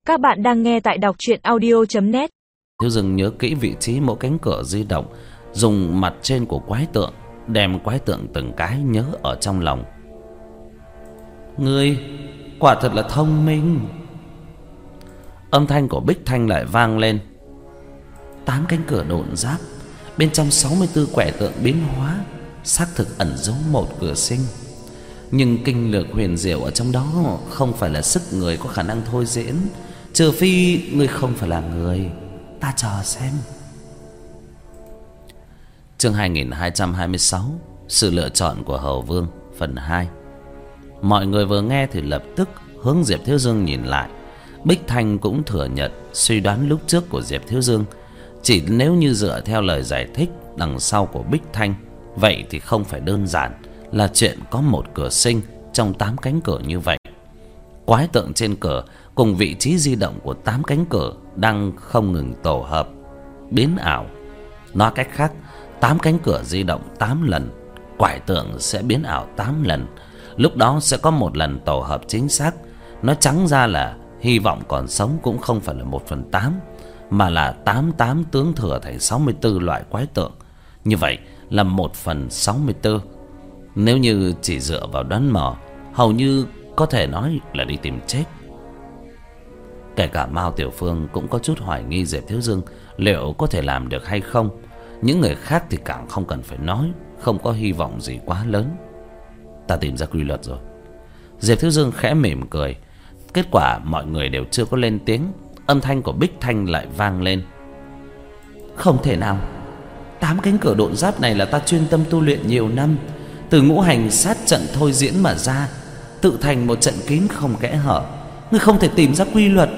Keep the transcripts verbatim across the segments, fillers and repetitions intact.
Các bạn đang nghe tại đọc truyện audio chấm net. Thiếu Dương nhớ kỹ vị trí mỗi cánh cửa di động, dùng mặt trên của quái tượng đem quái tượng từng cái nhớ ở trong lòng. Ngươi quả thật là thông minh. Âm thanh của Bích Thanh lại vang lên. Tám cánh cửa độn giáp, bên trong sáu mươi tư quẻ tượng biến hóa, xác thực ẩn giấu một cửa sinh. Nhưng kinh lược huyền diệu ở trong đó không phải là sức người có khả năng thôi diễn, trừ phi ngươi không phải là người. Ta chờ xem. Chương hai nghìn hai trăm hai mươi sáu, sự lựa chọn của Hầu Vương, phần hai. Mọi người vừa nghe thì lập tức hướng Diệp Thiếu Dương nhìn lại. Bích Thanh cũng thừa nhận suy đoán lúc trước của Diệp Thiếu Dương. Chỉ nếu như dựa theo lời giải thích đằng sau của Bích Thanh, vậy thì không phải đơn giản là chuyện có một cửa sinh trong tám cánh cửa như vậy. Quái tượng trên cửa cùng vị trí di động của tám cánh cửa đang không ngừng tổ hợp, biến ảo. Nói cách khác, tám cánh cửa di động tám lần, quái tượng sẽ biến ảo tám lần. Lúc đó sẽ có một lần tổ hợp chính xác. Nói trắng ra là hy vọng còn sống cũng không phải là một phần tám, mà là tám tám tướng thừa thành sáu mươi tư loại quái tượng. Như vậy là một phần sáu mươi tư. Nếu như chỉ dựa vào đoán mò, hầu như có thể nói là đi tìm chết. Kể cả Mao Tiểu Phương cũng có chút hoài nghi Diệp Thiếu Dương liệu có thể làm được hay không. Những người khác thì càng không cần phải nói, không có hy vọng gì quá lớn. Ta tìm ra quy luật rồi. Diệp Thiếu Dương khẽ mỉm cười. Kết quả mọi người đều chưa có lên tiếng, âm thanh của Bích Thanh lại vang lên. Không thể nào. Tám cánh cửa độn giáp này là ta chuyên tâm tu luyện nhiều năm, từ ngũ hành sát trận thôi diễn mà ra, tự thành một trận kín không kẽ hở. Ngươi không thể tìm ra quy luật.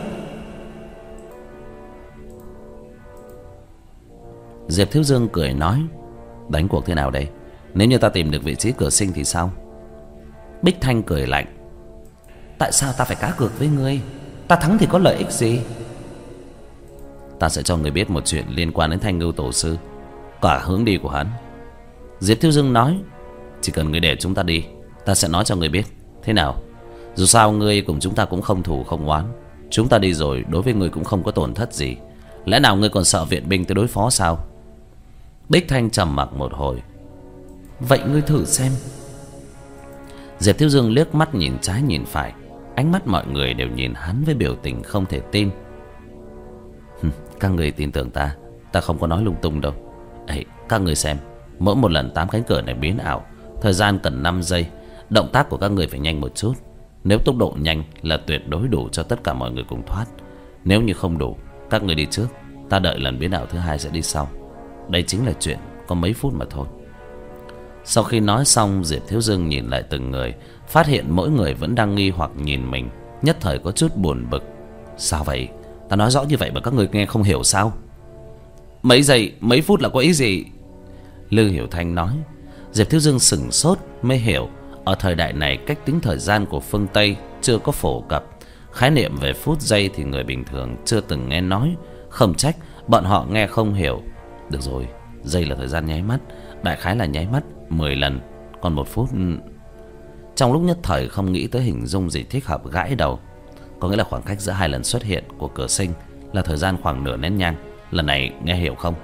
Diệp Thiếu Dương cười nói, đánh cuộc thế nào đây? Nếu như ta tìm được vị trí cửa sinh thì sao? Bích Thanh cười lạnh. Tại sao ta phải cá cược với ngươi? Ta thắng thì có lợi ích gì? Ta sẽ cho ngươi biết một chuyện liên quan đến Thanh Ngưu Tổ Sư, cả hướng đi của hắn. Diệp Thiếu Dương nói, chỉ cần ngươi để chúng ta đi, ta sẽ nói cho ngươi biết. Thế nào? Dù sao ngươi cùng chúng ta cũng không thù không oán. Chúng ta đi rồi đối với ngươi cũng không có tổn thất gì. Lẽ nào ngươi còn sợ viện binh tới đối phó sao? Bích Thanh trầm mặc một hồi. Vậy ngươi thử xem. Diệp Thiếu Dương liếc mắt nhìn trái nhìn phải. Ánh mắt mọi người đều nhìn hắn với biểu tình không thể tin. Các người tin tưởng ta, ta không có nói lung tung đâu. Ê, các người xem, mỗi một lần tám cánh cửa này biến ảo, thời gian cần năm giây. Động tác của các người phải nhanh một chút. Nếu tốc độ nhanh là tuyệt đối đủ cho tất cả mọi người cùng thoát. Nếu như không đủ, các người đi trước, ta đợi lần biến ảo thứ hai sẽ đi sau. Đây chính là chuyện có mấy phút mà thôi. Sau khi nói xong, Diệp Thiếu Dương nhìn lại từng người, phát hiện mỗi người vẫn đang nghi hoặc nhìn mình, nhất thời có chút buồn bực. Sao vậy? Ta nói rõ như vậy mà các người nghe không hiểu sao? Mấy giây, mấy phút là có ý gì? Lư Hiểu Thanh nói. Diệp Thiếu Dương sửng sốt mới hiểu, ở thời đại này cách tính thời gian của phương Tây chưa có phổ cập. Khái niệm về phút giây thì người bình thường chưa từng nghe nói. Không trách bọn họ nghe không hiểu. Được rồi, giây là thời gian nháy mắt, đại khái là nháy mắt mười lần, còn một phút. Trong lúc nhất thời không nghĩ tới hình dung gì thích hợp, gãi đầu. Có nghĩa là khoảng cách giữa hai lần xuất hiện của cửa sinh là thời gian khoảng nửa nén nhang. Lần này nghe hiểu không?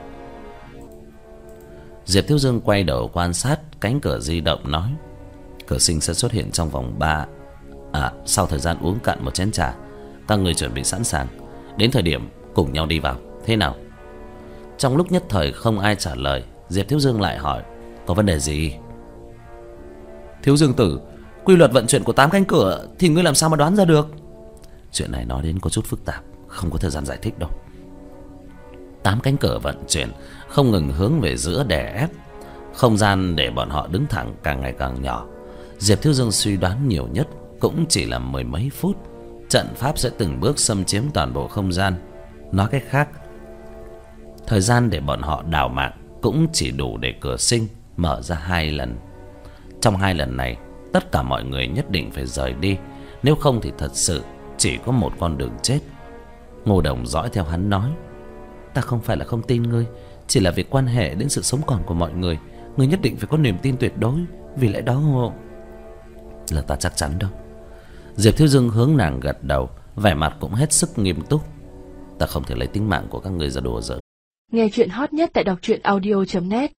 Diệp Thiếu Dương quay đầu quan sát cánh cửa di động nói, cửa sinh sẽ xuất hiện trong vòng ba À sau thời gian uống cạn một chén trà. Các người chuẩn bị sẵn sàng, đến thời điểm cùng nhau đi vào, thế nào? Trong lúc nhất thời không ai trả lời, Diệp Thiếu Dương lại hỏi, có vấn đề gì? Thiếu Dương tử, quy luật vận chuyển của tám cánh cửa thì ngươi làm sao mà đoán ra được? Chuyện này nói đến có chút phức tạp, không có thời gian giải thích đâu. Tám cánh cửa vận chuyển không ngừng hướng về giữa đè ép. Không gian để bọn họ đứng thẳng càng ngày càng nhỏ. Diệp Thiếu Dương suy đoán nhiều nhất cũng chỉ là mười mấy phút, trận pháp sẽ từng bước xâm chiếm toàn bộ không gian. Nói cách khác, thời gian để bọn họ đào mạng cũng chỉ đủ để cửa sinh mở ra hai lần. Trong hai lần này, tất cả mọi người nhất định phải rời đi, nếu không thì thật sự chỉ có một con đường chết. Ngô Đồng dõi theo hắn nói, ta không phải là không tin ngươi, chỉ là việc quan hệ đến sự sống còn của mọi người, ngươi nhất định phải có niềm tin tuyệt đối. Vì lẽ đó là ta chắc chắn đâu. Diệp Thiếu Dương hướng nàng gật đầu, vẻ mặt cũng hết sức nghiêm túc. Ta không thể lấy tính mạng của các người ra đùa giỡn. Nghe chuyện hot nhất tại đọc truyện audio chấm net.